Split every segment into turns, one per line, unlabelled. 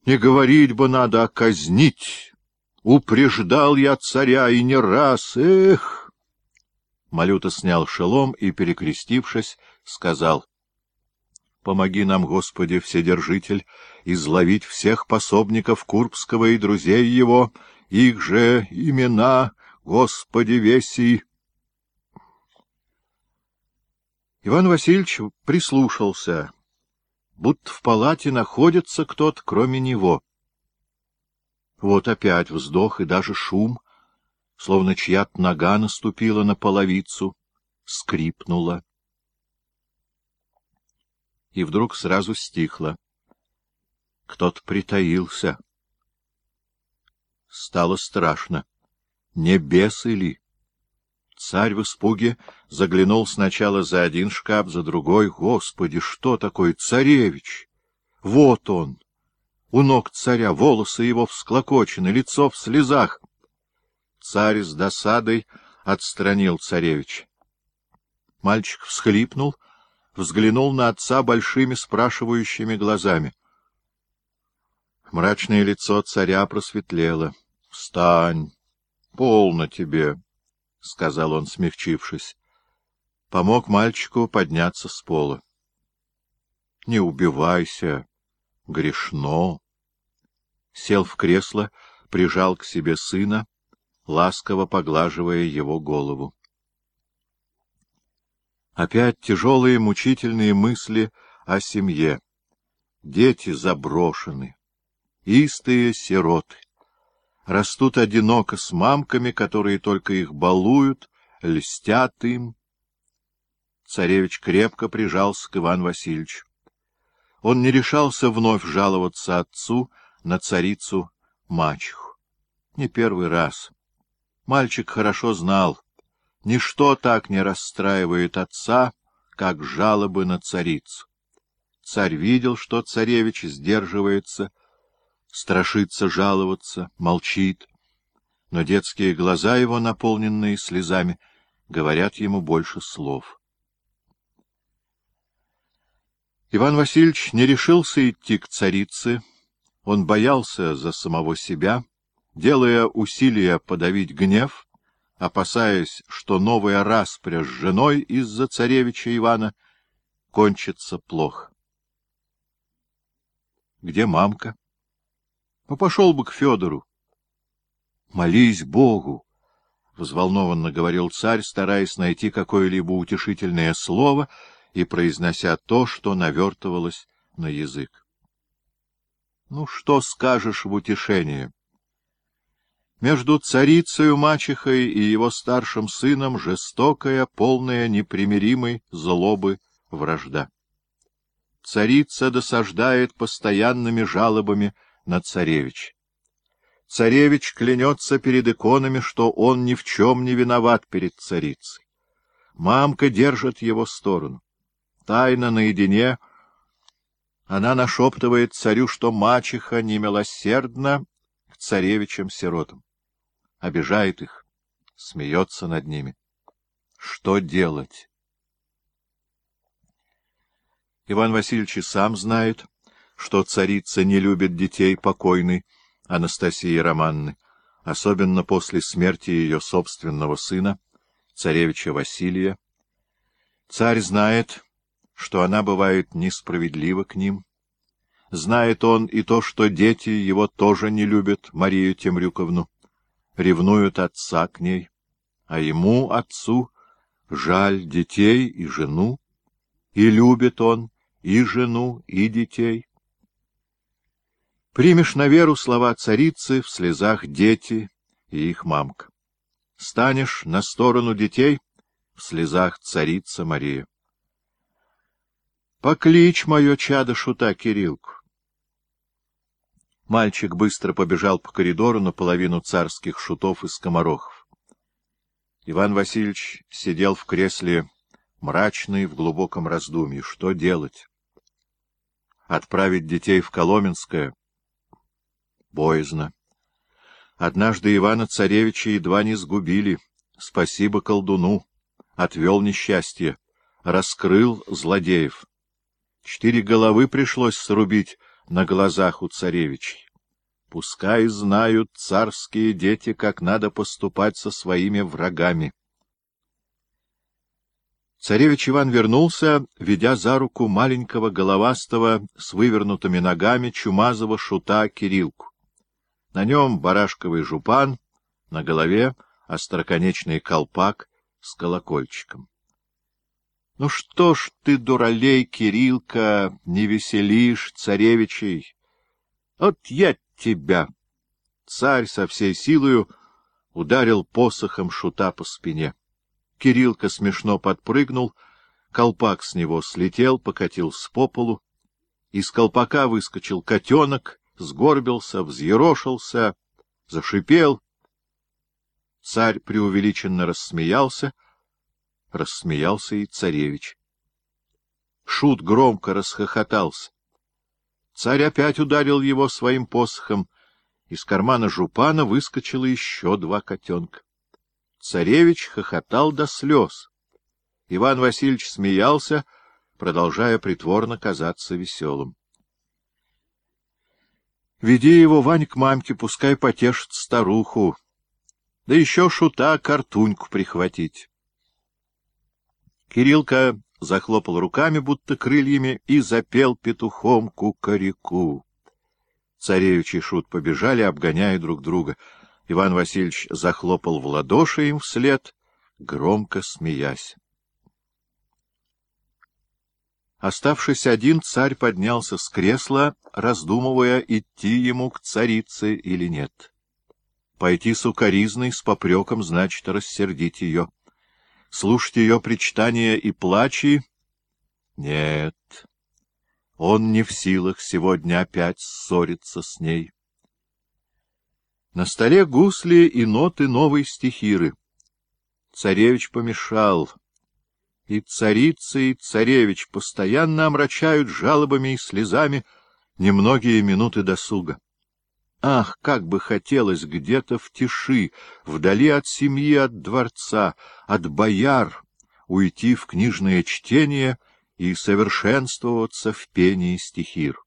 Не говорить бы надо, а казнить. Упреждал я царя и не раз, эх! Малюта снял шелом и, перекрестившись, сказал: «Помоги нам, Господи, Вседержитель, изловить всех пособников Курбского и друзей его, их же имена, Господи, веси». Иван Васильевич прислушался, будто в палате находится кто-то, кроме него. Вот опять вздох и даже шум, словно чья-то нога наступила на половицу, скрипнула. И вдруг сразу стихло. Кто-то притаился. Стало страшно. Не бесы ли? Царь в испуге заглянул сначала за один шкаф, за другой. Господи, что такое? Царевич! Вот он! У ног царя волосы его всклокочены, лицо в слезах. Царь с досадой отстранил царевича. Мальчик всхлипнул, взглянул на отца большими спрашивающими глазами. Мрачное лицо царя просветлело. — Встань, полно тебе, — сказал он, смягчившись. Помог мальчику подняться с пола. — Не убивайся, грешно. Сел в кресло, прижал к себе сына, ласково поглаживая его голову. Опять тяжелые мучительные мысли о семье. Дети заброшены, истые сироты. Растут одиноко с мамками, которые только их балуют, льстят им. Царевич крепко прижался к Ивану Васильевичу. Он не решался вновь жаловаться отцу на царицу-мачеху. Не первый раз. Мальчик хорошо знал, ничто так не расстраивает отца, как жалобы на царицу. Царь видел, что царевич сдерживается, страшится жаловаться, молчит, но детские глаза его, наполненные слезами, говорят ему больше слов. Иван Васильевич не решился идти к царице, он боялся за самого себя, делая усилия подавить гнев, опасаясь, что новая распря с женой из-за царевича Ивана кончится плохо. Где мамка? Ну, пошел бы к Федору. — Молись Богу! — взволнованно говорил царь, стараясь найти какое-либо утешительное слово и произнося то, что навертывалось на язык. — Ну, что скажешь в утешение? Между царицею-мачехой и его старшим сыном жестокая, полная непримиримой злобы вражда. Царица досаждает постоянными жалобами на царевича. Царевич клянется перед иконами, что он ни в чем не виноват перед царицей. Мамка держит его сторону. Тайно, наедине, она нашептывает царю, что мачеха немилосердна к царевичам-сиротам. Обижает их, смеется над ними. Что делать? Иван Васильевич и сам знает, что царица не любит детей покойной Анастасии Романны, особенно после смерти ее собственного сына, царевича Василия. Царь знает, что она бывает несправедлива к ним. Знает он и то, что дети его тоже не любят Марию Темрюковну, ревнуют отца к ней, а ему, отцу, жаль детей и жену, и любит он и жену, и детей. Примешь на веру слова царицы, в слезах дети и их мамка. Станешь на сторону детей, в слезах царица Мария. Покличь мое чадо-шута Кириллку. Мальчик быстро побежал по коридору наполовину царских шутов и скоморохов. Иван Васильевич сидел в кресле, мрачный, в глубоком раздумье. Что делать? Отправить детей в Коломенское? Боязно. Однажды Ивана-царевича едва не сгубили. Спасибо колдуну. Отвел несчастье. Раскрыл злодеев. 4 головы пришлось срубить на глазах у царевичей. Пускай знают царские дети, как надо поступать со своими врагами. Царевич Иван вернулся, ведя за руку маленького головастого с вывернутыми ногами чумазого шута Кирилку. На нем барашковый жупан, на голове остроконечный колпак с колокольчиком. — Ну что ж ты, дуралей, Кирилка, не веселишь царевичей? Вот я тебя! Царь со всей силою ударил посохом шута по спине. Кирилка смешно подпрыгнул, колпак с него слетел, покатился по полу. Из колпака выскочил котенок, сгорбился, взъерошился, зашипел. Царь преувеличенно рассмеялся, рассмеялся и царевич. Шут громко расхохотался. Царь опять ударил его своим посохом. Из кармана жупана выскочило еще 2 котенка. Царевич хохотал до слез. Иван Васильевич смеялся, продолжая притворно казаться веселым. — Веди его, Вань, к мамке, пускай потешит старуху. Да еще шута картуньку прихватить. Кирилка захлопал руками, будто крыльями, и запел петухом кукареку. Царевич и шут побежали, обгоняя друг друга. Иван Васильевич захлопал в ладоши им вслед, громко смеясь. Оставшись один, царь поднялся с кресла, раздумывая, идти ему к царице или нет. Пойти сукоризной с попреком значит рассердить ее. Слушать ее причитания и плачи? Нет, он не в силах сегодня опять ссориться с ней. На столе гусли и ноты новой стихиры. Царевич помешал. И царица, и царевич постоянно омрачают жалобами и слезами немногие минуты досуга. Ах, как бы хотелось где-то в тиши, вдали от семьи, от дворца, от бояр, уйти в книжное чтение и совершенствоваться в пении стихир.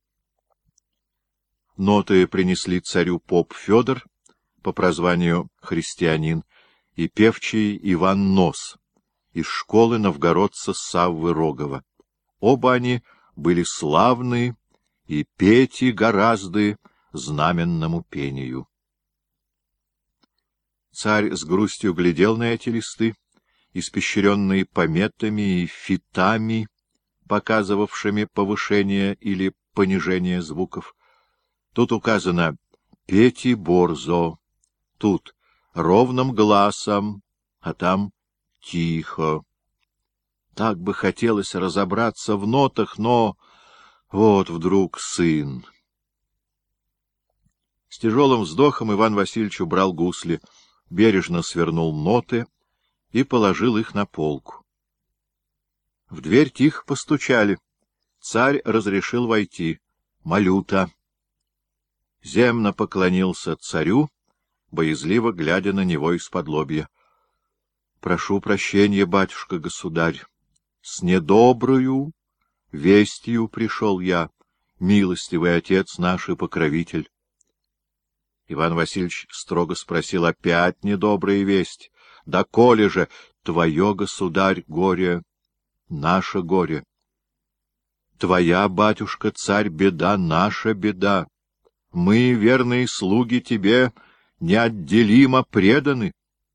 Ноты принесли царю поп Федор, по прозванию христианин, и певчий Иван Нос, из школы новгородца Саввы Рогова. Оба они были славны и пети гораздо знаменному пению. Царь с грустью глядел на эти листы, испещренные пометами и фитами, показывавшими повышение или понижение звуков. Тут указано «пети борзо», тут «ровным гласом», а там «тихо». Так бы хотелось разобраться в нотах, но вот вдруг сын. С тяжелым вздохом Иван Васильевич убрал гусли, бережно свернул ноты и положил их на полку. В дверь тихо постучали. Царь разрешил войти. Малюта. Земно поклонился царю, боязливо глядя на него из-подлобья. — Прошу прощения, батюшка-государь. С недоброю вестью пришел я, милостивый отец наш и покровитель. Иван Васильевич строго спросил: — опять недобрая весть? Да коли же твое, государь, горе, наше горе? Твоя, батюшка, царь, беда, наша беда. Мы, верные слуги, тебе неотделимо преданы.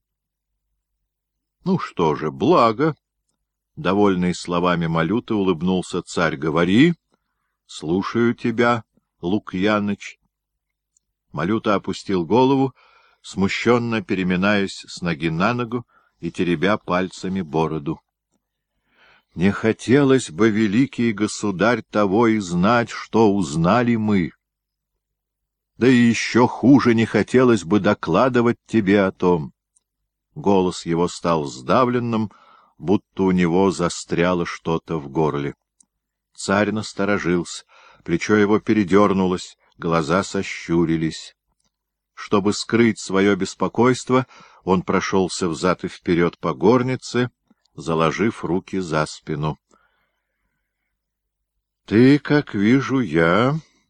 — Ну что же, благо. Довольный словами Малюты, улыбнулся царь. — Говори, слушаю тебя, Лукьяныч. Малюта опустил голову, смущенно переминаясь с ноги на ногу и теребя пальцами бороду. — Не хотелось бы, великий государь, того и знать, что узнали мы. Да и еще хуже не хотелось бы докладывать тебе о том. Голос его стал сдавленным, будто у него застряло что-то в горле. Царь насторожился, плечо его передернулось, глаза сощурились. Чтобы скрыть свое беспокойство, он прошелся взад и вперед по горнице, заложив руки за спину. — Ты, как вижу я,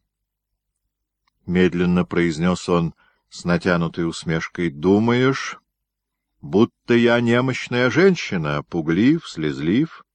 медленно произнес он с натянутой усмешкой, — думаешь, будто я немощная женщина, пуглив, слезлив?